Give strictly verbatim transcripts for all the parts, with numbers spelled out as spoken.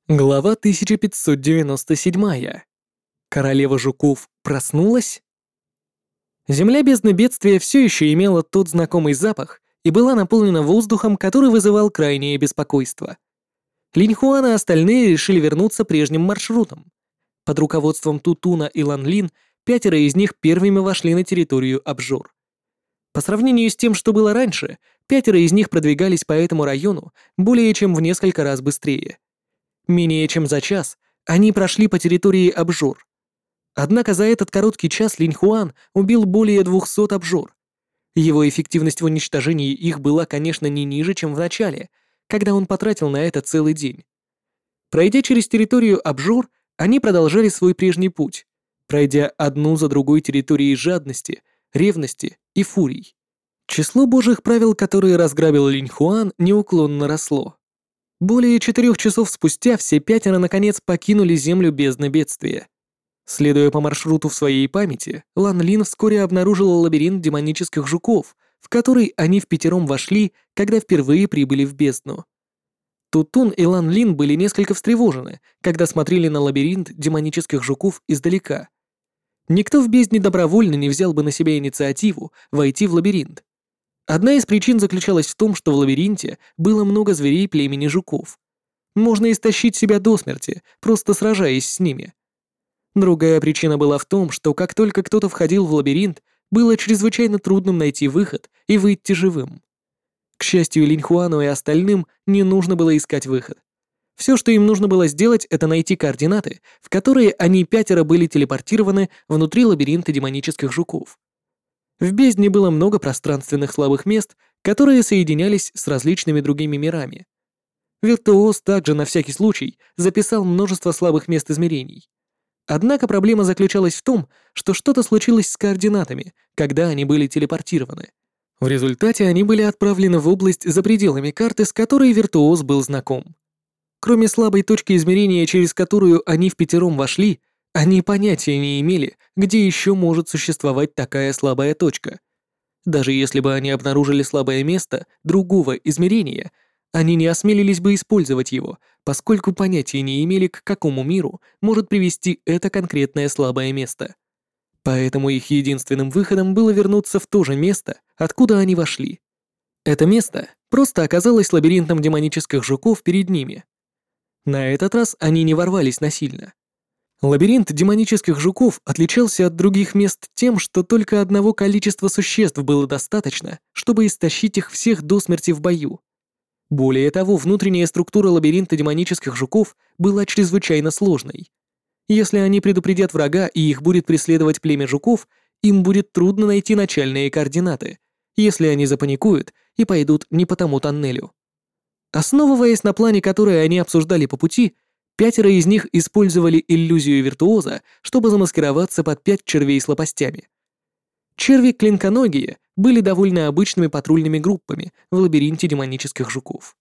Глава тысяча пятьсот девяносто семь. Королева жуков проснулась? Земля бездны бедствия все еще имела тот знакомый запах и была наполнена воздухом, который вызывал крайнее беспокойство. Линьхуан и остальные решили вернуться прежним маршрутом. Под руководством Тутуна и Ланлин пятеро из них первыми вошли на территорию обжор. По сравнению с тем, что было раньше, пятеро из них продвигались по этому району более чем в несколько раз быстрее. Менее чем за час они прошли по территории обжор. Однако за этот короткий час Линьхуан убил более двухсот обжор. Его эффективность в уничтожении их была, конечно, не ниже, чем в начале, когда он потратил на это целый день. Пройдя через территорию обжор, они продолжали свой прежний путь, пройдя одну за другой территории жадности, ревности и фурий. Число божьих правил, которые разграбил Линьхуан, неуклонно росло. Более четырех часов спустя все пятеро наконец покинули землю бездны бедствия. Следуя по маршруту в своей памяти, Лан Лин вскоре обнаружила лабиринт демонических жуков, в который они впятером вошли, когда впервые прибыли в бездну. Тутун и Лан Лин были несколько встревожены, когда смотрели на лабиринт демонических жуков издалека. Никто в бездне добровольно не взял бы на себя инициативу войти в лабиринт. Одна из причин заключалась в том, что в лабиринте было много зверей племени жуков. Можно истощить себя до смерти, просто сражаясь с ними. Другая причина была в том, что как только кто-то входил в лабиринт, было чрезвычайно трудным найти выход и выйти живым. К счастью, Линьхуану и остальным не нужно было искать выход. Все, что им нужно было сделать, это найти координаты, в которые они пятеро были телепортированы внутри лабиринта демонических жуков. В бездне было много пространственных слабых мест, которые соединялись с различными другими мирами. Виртуоз также на всякий случай записал множество слабых мест измерений. Однако проблема заключалась в том, что что-то случилось с координатами, когда они были телепортированы. В результате они были отправлены в область за пределами карты, с которой Виртуоз был знаком. Кроме слабой точки измерения, через которую они впятером вошли, они понятия не имели, где еще может существовать такая слабая точка. Даже если бы они обнаружили слабое место другого измерения, они не осмелились бы использовать его, поскольку понятия не имели, к какому миру может привести это конкретное слабое место. Поэтому их единственным выходом было вернуться в то же место, откуда они вошли. Это место просто оказалось лабиринтом демонических жуков перед ними. На этот раз они не ворвались насильно. Лабиринт демонических жуков отличался от других мест тем, что только одного количества существ было достаточно, чтобы истощить их всех до смерти в бою. Более того, внутренняя структура лабиринта демонических жуков была чрезвычайно сложной. Если они предупредят врага и их будет преследовать племя жуков, им будет трудно найти начальные координаты, если они запаникуют и пойдут не по тому тоннелю. Основываясь на плане, который они обсуждали по пути, пятеро из них использовали иллюзию виртуоза, чтобы замаскироваться под пять червей с лопастями. Черви-клинконогие были довольно обычными патрульными группами в лабиринте демонических жуков.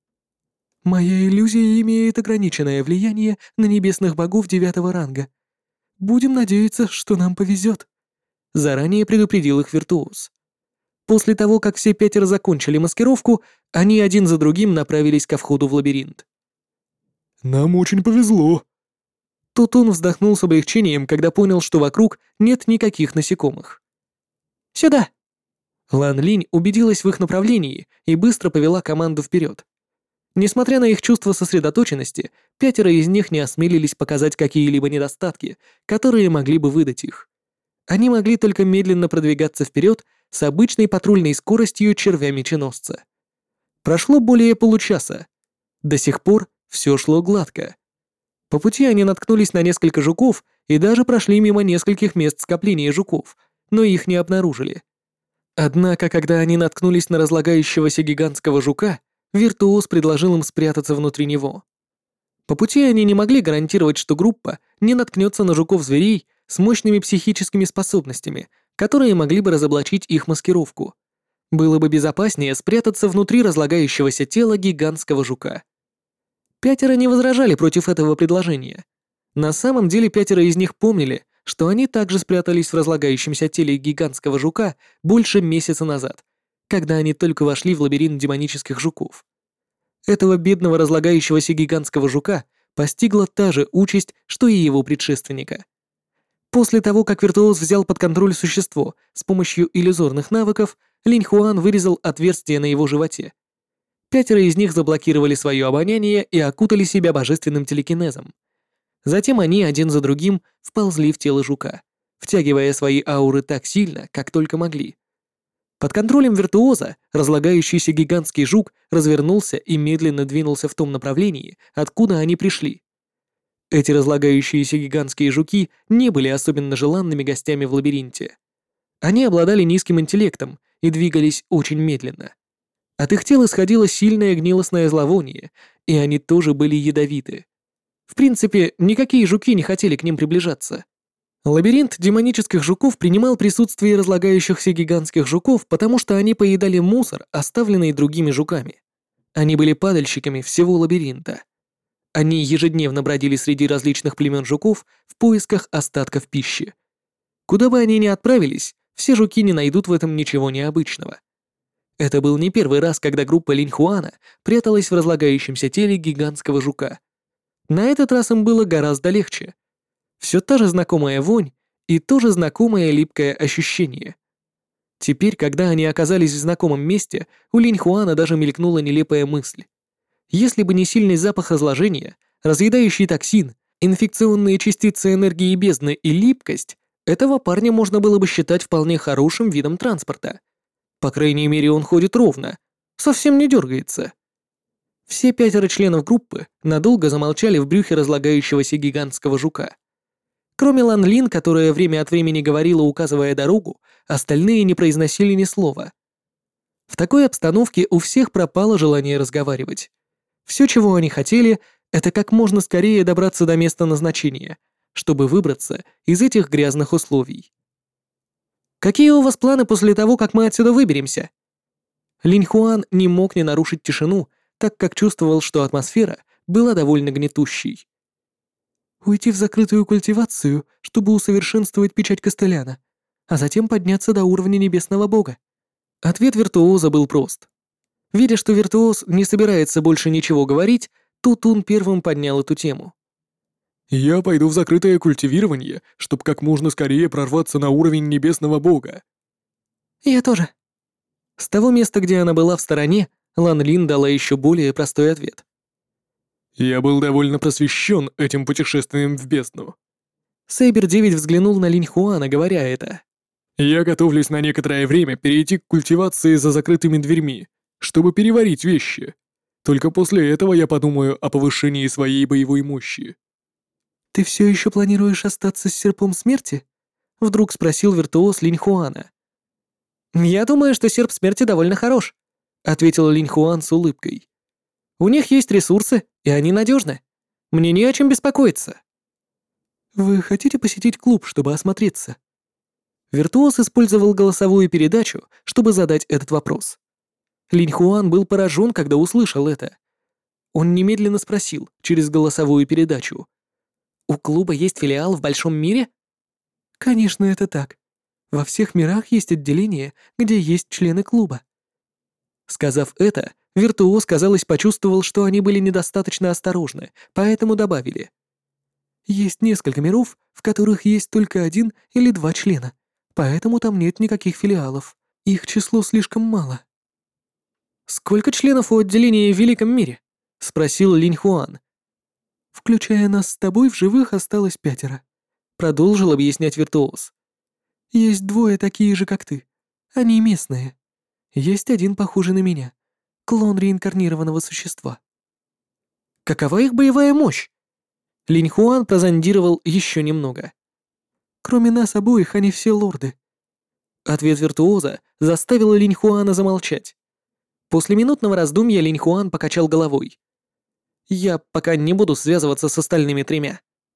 «Моя иллюзия имеет ограниченное влияние на небесных богов девятого ранга. Будем надеяться, что нам повезет», — заранее предупредил их виртуоз. После того, как все пятеро закончили маскировку, они один за другим направились ко входу в лабиринт. «Нам очень повезло». Тутун вздохнул с облегчением, когда понял, что вокруг нет никаких насекомых. «Сюда!» Лан Линь убедилась в их направлении и быстро повела команду вперед. Несмотря на их чувство сосредоточенности, пятеро из них не осмелились показать какие-либо недостатки, которые могли бы выдать их. Они могли только медленно продвигаться вперед с обычной патрульной скоростью червя-меченосца. Прошло более получаса. До сих пор все шло гладко. По пути они наткнулись на несколько жуков и даже прошли мимо нескольких мест скопления жуков, но их не обнаружили. Однако, когда они наткнулись на разлагающегося гигантского жука, виртуоз предложил им спрятаться внутри него. По пути они не могли гарантировать, что группа не наткнется на жуков-зверей с мощными психическими способностями, которые могли бы разоблачить их маскировку. Было бы безопаснее спрятаться внутри разлагающегося тела гигантского жука. Пятеро не возражали против этого предложения. На самом деле пятеро из них помнили, что они также спрятались в разлагающемся теле гигантского жука больше месяца назад, когда они только вошли в лабиринт демонических жуков. Этого бедного разлагающегося гигантского жука постигла та же участь, что и его предшественника. После того, как виртуоз взял под контроль существо с помощью иллюзорных навыков, Линь Хуан вырезал отверстие на его животе. Пятеро из них заблокировали свое обоняние и окутали себя божественным телекинезом. Затем они один за другим вползли в тело жука, втягивая свои ауры так сильно, как только могли. Под контролем виртуоза разлагающийся гигантский жук развернулся и медленно двинулся в том направлении, откуда они пришли. Эти разлагающиеся гигантские жуки не были особенно желанными гостями в лабиринте. Они обладали низким интеллектом и двигались очень медленно. От их тел исходило сильное гнилостное зловоние, и они тоже были ядовиты. В принципе, никакие жуки не хотели к ним приближаться. Лабиринт демонических жуков принимал присутствие разлагающихся гигантских жуков, потому что они поедали мусор, оставленный другими жуками. Они были падальщиками всего лабиринта. Они ежедневно бродили среди различных племен жуков в поисках остатков пищи. Куда бы они ни отправились, все жуки не найдут в этом ничего необычного. Это был не первый раз, когда группа Линь Хуана пряталась в разлагающемся теле гигантского жука. На этот раз им было гораздо легче. Все та же знакомая вонь и то же знакомое липкое ощущение. Теперь, когда они оказались в знакомом месте, у Линь Хуана даже мелькнула нелепая мысль. Если бы не сильный запах разложения, разъедающий токсин, инфекционные частицы энергии бездны и липкость, этого парня можно было бы считать вполне хорошим видом транспорта. По крайней мере, он ходит ровно, совсем не дергается. Все пятеро членов группы надолго замолчали в брюхе разлагающегося гигантского жука. Кроме Лан Лин, которая время от времени говорила, указывая дорогу, остальные не произносили ни слова. В такой обстановке у всех пропало желание разговаривать. Все, чего они хотели, это как можно скорее добраться до места назначения, чтобы выбраться из этих грязных условий. «Какие у вас планы после того, как мы отсюда выберемся?» Линь Хуан не мог не нарушить тишину, так как чувствовал, что атмосфера была довольно гнетущей. «Уйти в закрытую культивацию, чтобы усовершенствовать печать Костеляна, а затем подняться до уровня небесного бога». Ответ виртуоза был прост. Видя, что виртуоз не собирается больше ничего говорить, Тутун первым поднял эту тему. Я пойду в закрытое культивирование, чтобы как можно скорее прорваться на уровень небесного бога. «Я тоже». С того места, где она была в стороне, Лан Лин дала еще более простой ответ. Я был довольно просвещен этим путешествием в бездну. Сейбер девять взглянул на Линь Хуана, говоря это. Я готовлюсь на некоторое время перейти к культивации за закрытыми дверьми, чтобы переварить вещи. Только после этого я подумаю о повышении своей боевой мощи. «Ты все еще планируешь остаться с серпом смерти?» — вдруг спросил виртуоз Линь Хуана. «Я думаю, что серп смерти довольно хорош», — ответил Линь Хуан с улыбкой. «У них есть ресурсы, и они надежны. Мне не о чем беспокоиться». «Вы хотите посетить клуб, чтобы осмотреться?» Виртуоз использовал голосовую передачу, чтобы задать этот вопрос. Линь Хуан был поражен, когда услышал это. Он немедленно спросил через голосовую передачу. «У клуба есть филиал в большом мире?» «Конечно, это так. Во всех мирах есть отделения, где есть члены клуба». Сказав это, виртуоз, казалось, почувствовал, что они были недостаточно осторожны, поэтому добавили. «Есть несколько миров, в которых есть только один или два члена, поэтому там нет никаких филиалов. Их число слишком мало». «Сколько членов у отделения в Великом мире?» — спросил Линь Хуан. «Включая нас с тобой, в живых осталось пятеро», — продолжил объяснять виртуоз. «Есть двое такие же, как ты. Они местные. Есть один похожий на меня. Клон реинкарнированного существа». «Какова их боевая мощь?» Линь Хуан прозондировал еще немного. «Кроме нас обоих, они все лорды». Ответ виртуоза заставил Линь Хуана замолчать. После минутного раздумья Линь Хуан покачал головой. «Я пока не буду связываться с остальными тремя».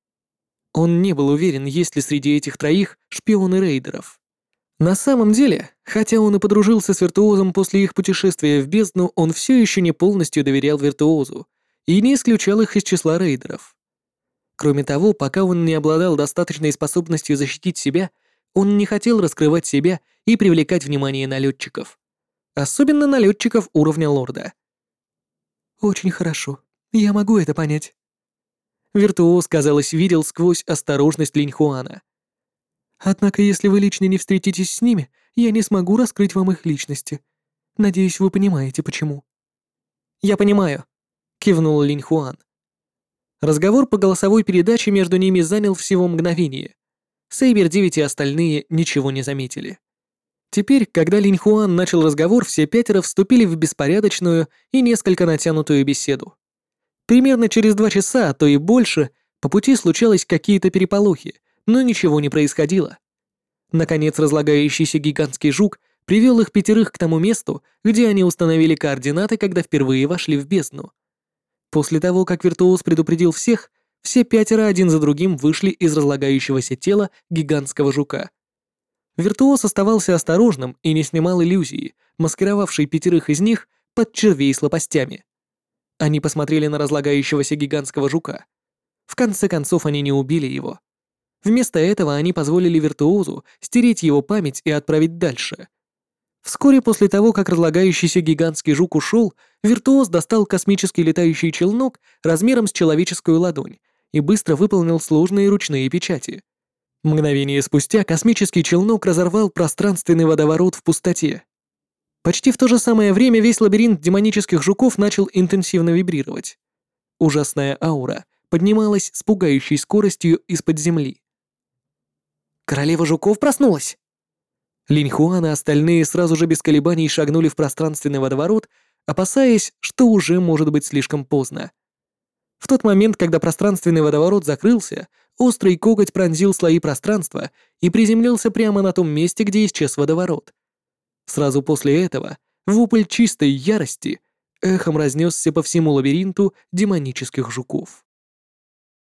Он не был уверен, есть ли среди этих троих шпионы рейдеров. На самом деле, хотя он и подружился с виртуозом после их путешествия в бездну, он все еще не полностью доверял виртуозу и не исключал их из числа рейдеров. Кроме того, пока он не обладал достаточной способностью защитить себя, он не хотел раскрывать себя и привлекать внимание налетчиков. Особенно налетчиков уровня лорда. «Очень хорошо. Я могу это понять». Виртуоз, казалось, видел сквозь осторожность Линьхуана. «Однако, если вы лично не встретитесь с ними, я не смогу раскрыть вам их личности. Надеюсь, вы понимаете, почему». «Я понимаю», — кивнул Линьхуан. Разговор по голосовой передаче между ними занял всего мгновение. Сейбер девять и остальные ничего не заметили. Теперь, когда Линьхуан начал разговор, все пятеро вступили в беспорядочную и несколько натянутую беседу. Примерно через два часа, а то и больше, по пути случались какие-то переполохи, но ничего не происходило. Наконец, разлагающийся гигантский жук привел их пятерых к тому месту, где они установили координаты, когда впервые вошли в бездну. После того, как Виртуоз предупредил всех, все пятеро один за другим вышли из разлагающегося тела гигантского жука. Виртуоз оставался осторожным и не снимал иллюзии, маскировавшей пятерых из них под червей с лопастями. Они посмотрели на разлагающегося гигантского жука. В конце концов, они не убили его. Вместо этого они позволили Виртуозу стереть его память и отправить дальше. Вскоре после того, как разлагающийся гигантский жук ушел, Виртуоз достал космический летающий челнок размером с человеческую ладонь и быстро выполнил сложные ручные печати. Мгновение спустя космический челнок разорвал пространственный водоворот в пустоте. Почти в то же самое время весь лабиринт демонических жуков начал интенсивно вибрировать. Ужасная аура поднималась с пугающей скоростью из-под земли. «Королева жуков проснулась!» Линьхуан и остальные сразу же без колебаний шагнули в пространственный водоворот, опасаясь, что уже может быть слишком поздно. В тот момент, когда пространственный водоворот закрылся, острый коготь пронзил слои пространства и приземлился прямо на том месте, где исчез водоворот. Сразу после этого вопль чистой ярости эхом разнесся по всему лабиринту демонических жуков.